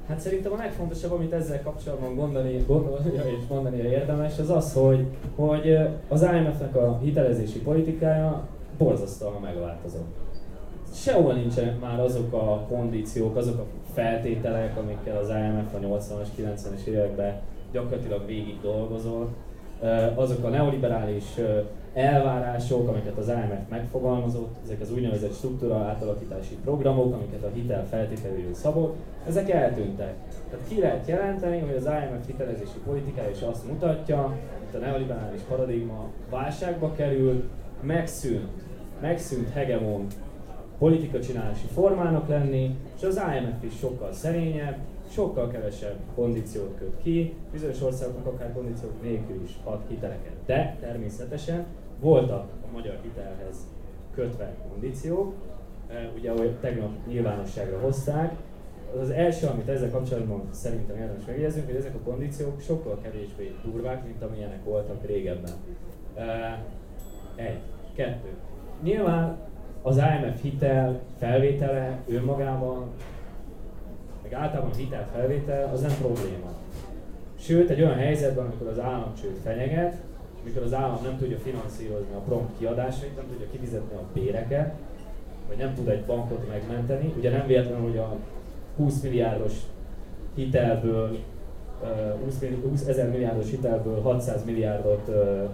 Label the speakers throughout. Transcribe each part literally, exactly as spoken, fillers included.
Speaker 1: Hát szerintem a legfontosabb, amit ezzel kapcsolatban gondolni, gondolni és mondani érdemes, az az, hogy, hogy az I M F-nek a hitelezési politikája borzasztóan megváltozott. Sehol nincsenek már azok a kondíciók, azok a feltételek, amikkel az I M F a nyolcvanas, kilencvenes években gyakorlatilag végig dolgozott. Azok a neoliberális elvárások, amiket az I M F megfogalmazott, ezek az úgynevezett struktúra átalakítási programok, amiket a hitel feltételéül szabott, ezek eltűntek. Tehát ki lehet jelenteni, hogy az I M F hitelezési politikája is azt mutatja, hogy a neoliberális paradigma válságba kerül, megszűnt, megszűnt hegemon politikacsinálási formának lenni, és az I M F is sokkal szerényebb, sokkal kevesebb kondíciót köt ki, bizonyos országoknak akár kondíciók nélkül is ad hiteleket. De természetesen voltak a magyar hitelhez kötve kondíciók, ugye ahogy tegnap nyilvánosságra hozták. Az első, amit ezzel kapcsolatban szerintem érdemes megjegyeznünk, hogy ezek a kondíciók sokkal kevésbé durvák, mint amilyenek voltak régebben. Egy. Kettő. Nyilván az I M F hitel felvétele önmagában, meg általában a hitel felvétel az nem probléma. Sőt, egy olyan helyzetben, amikor az államcsőd fenyeget, amikor az állam nem tudja finanszírozni a prompt kiadásait, nem tudja kifizetni a béreket, vagy nem tud egy bankot megmenteni. Ugye nem véletlenül, hogy a húsz milliárdos hitelből, húsz ezer milliárdos hitelből hatszáz milliárdot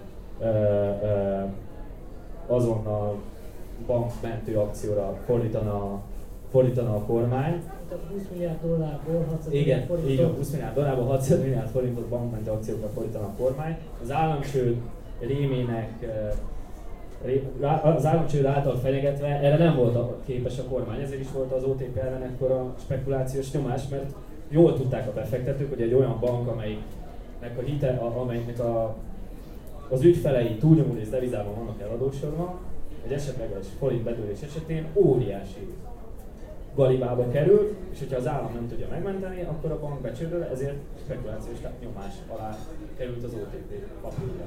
Speaker 1: azonnal bankmentő akcióra fordítana, fordítana a kormány.
Speaker 2: húsz milliárd dollárból hatszáz
Speaker 1: Igen,
Speaker 2: milliárd forintot.
Speaker 1: igen, húsz milliárd dollárból hatszáz milliárd forintot bankmentő akciókra fordítana a kormány. Az államcsőd rémének, az államcsőd által fenyegetve erre nem volt képes a kormány, ezért is volt az o té pé ellen ekkora spekulációs nyomás, mert jól tudták a befektetők, hogy egy olyan bank, amelynek a hitel, amelynek a az ügyfelei túlnyomó rész devizában vannak eladósodva, egy esetleges forint bedőlés esetén óriási galibába kerül, és hogyha az állam nem tudja megmenteni, akkor a bank becsődöl, ezért spekulációs nyomás alá került az o té pé papírja.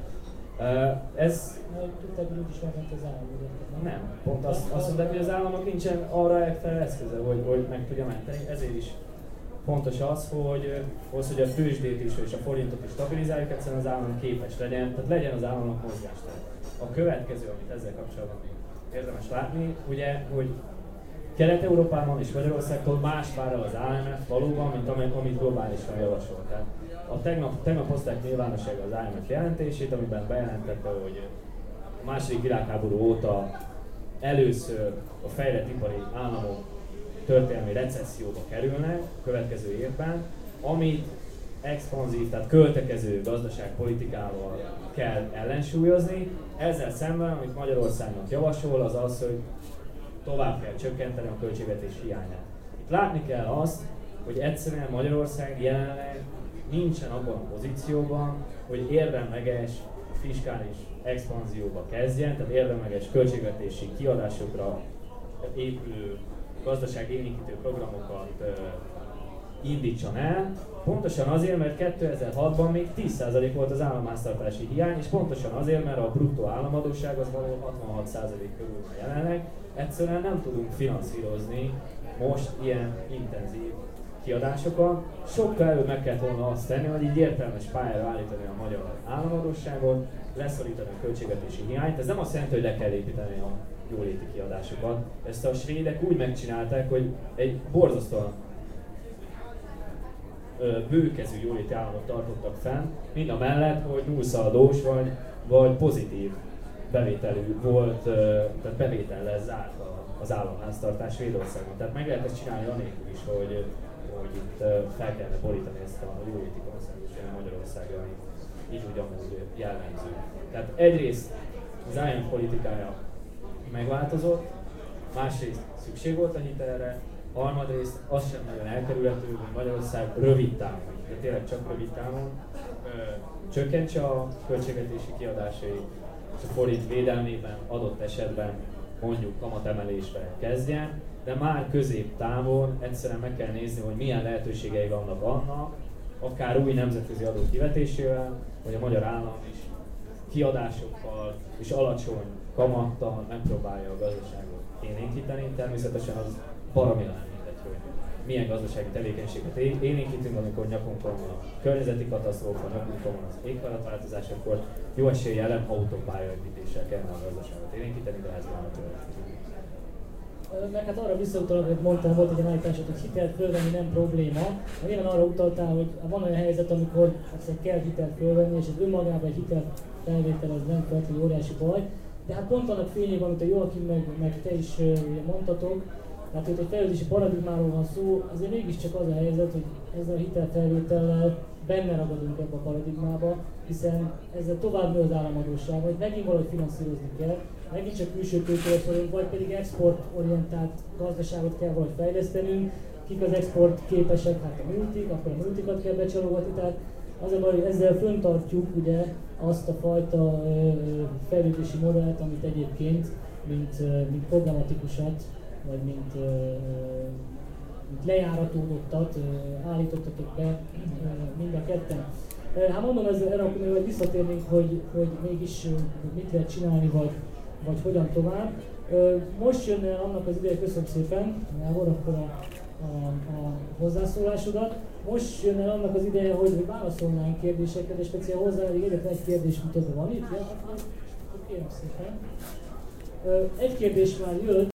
Speaker 1: Uh, ez...
Speaker 2: Mert tudták, hogy úgy is megment az állam, ugye?
Speaker 1: Nem, pont azt, azt mondták, hogy az államnak nincsen arra egyfelől eszköze, hogy, hogy meg tudja menteni, ezért is fontos az, hogy az, hogy a tőzsdét is és a forintot is stabilizáljuk, egyszerűen az állam képes legyen, tehát legyen az államnak mozgástere. A következő, amit ezzel kapcsolatban még érdemes látni, ugye, hogy Kelet-Európában és Magyarországtól más vár el az I M F valóban, mint amit globálisan javasolt. Tehát a tegnap, tegnap hozták nyilvánosságra az I M F jelentését, amiben bejelentette, hogy a második világháború óta először a fejlett ipari államok történelmi recesszióba kerülnek a következő évben, amit expanzív, tehát költekező gazdaságpolitikával kell ellensúlyozni. Ezzel szemben, amit Magyarországnak javasol, az az, hogy tovább kell csökkenteni a költségvetés hiányát. Itt látni kell azt, hogy egyszerűen Magyarország jelenleg nincsen abban a pozícióban, hogy érdemleges fiskális expanzióba kezdjen, tehát érdemleges költségvetési kiadásokra épülő gazdaságélénkítő programokat uh, indítson el, pontosan azért, mert kétezer-hatban még tíz százalék volt az államháztartási hiány, és pontosan azért, mert a bruttó államadósság az valahol hatvanhat százalék körül van jelenleg, egyszerűen nem tudunk finanszírozni most ilyen intenzív kiadásokat. Sokkal előbb meg kellett volna azt tenni, hogy így értelmes pályára állítani a magyar államadósságot, leszorítani a költségvetési hiányt. Ez nem azt jelenti, hogy le kell építeni a jóléti kiadásokat. Ezt a svédek úgy megcsinálták, hogy egy borzasztóan bőkezű jóléti államot tartottak fenn, mind a mellett, hogy nullszaladós vagy, vagy pozitív bevételű volt, tehát bevétellel zárt az államháztartás Svédországban. Tehát meg lehet ezt csinálni anélkül is, hogy, hogy itt fel kellene borítani ezt a jóléti konszenzust Magyarországra, ami így úgy amúgy jellemző. Tehát egyrészt az I M F politikája megváltozott, másrészt szükség volt a hitelre, harmadrészt az sem nagyon elkerülhető, hogy Magyarország rövid távon, de tényleg csak rövid távon ö, csökkentse a költségvetési kiadásait, és a forint védelmében adott esetben mondjuk kamatemelésre kezdjen, de már középtávon egyszerűen meg kell nézni, hogy milyen lehetőségei vannak annak, akár új nemzetközi adó kivetésével, hogy a magyar állam is kiadásokkal és alacsony kamattal megpróbálja a gazdaságot élénkíteni. Természetesen az baromi lenne mindegy, hogy milyen gazdasági tevékenységet é- élénkítünk, amikor nyakunkon van a környezeti katasztrófa, nyakunkon van az éghajlatváltozás, akkor jó eséllyel nem autópályaépítéssel kellene a gazdaságot élénkíteni, de ez már a következő.
Speaker 2: Meg hát arra visszautalok, hogy mondtál, volt egy állításod, hogy hitelt fölvenni nem probléma. Nyilván arra utaltál, hogy van olyan helyzet, amikor azt kell hitelt fölvenni, és ez önmagában egy hitel felvétel, ez nem feltétlenül óriási baj. De hát pont annak fényében, amit a Joachim meg, meg te is uh, mondtatok, tehát itt egy fejlődési paradigmáról van szó, azért mégiscsak az a helyzet, hogy ezzel a hitelfelvétellel benne ragadunk ebbe a paradigmába, hiszen ezzel tovább nő az államadósság, vagy megint valahogy finanszírozni kell, megint csak külső tőkére szorulunk, vagy pedig exportorientált gazdaságot kell valahogy fejlesztenünk, kik az export képesek, hát a multik, akkor a multikat kell becsalogatni, tehát az a baj, hogy ezzel föntartjuk ugye azt a fajta ö, fejlődési modellt, amit egyébként, mint, ö, mint problematikusat, vagy mint, ö, mint lejáratódottat ö, állítottatok be ö, mind a ketten. Hát mondom, ezzel erre akkor hogy visszatérnénk, hogy, hogy mégis mit lehet csinálni, vagy, vagy hogyan tovább. Most jön annak az ideje, köszönöm szépen, Gábor, akkor a, a, a hozzászólásodat. Most jön el annak az ideje, hogy, hogy válaszolnánk kérdésekre, de speciál hozzá, hogy egyetlen egy kérdés mutatva van itt. Ja, akkor kérem szépen. Egy kérdés már jött,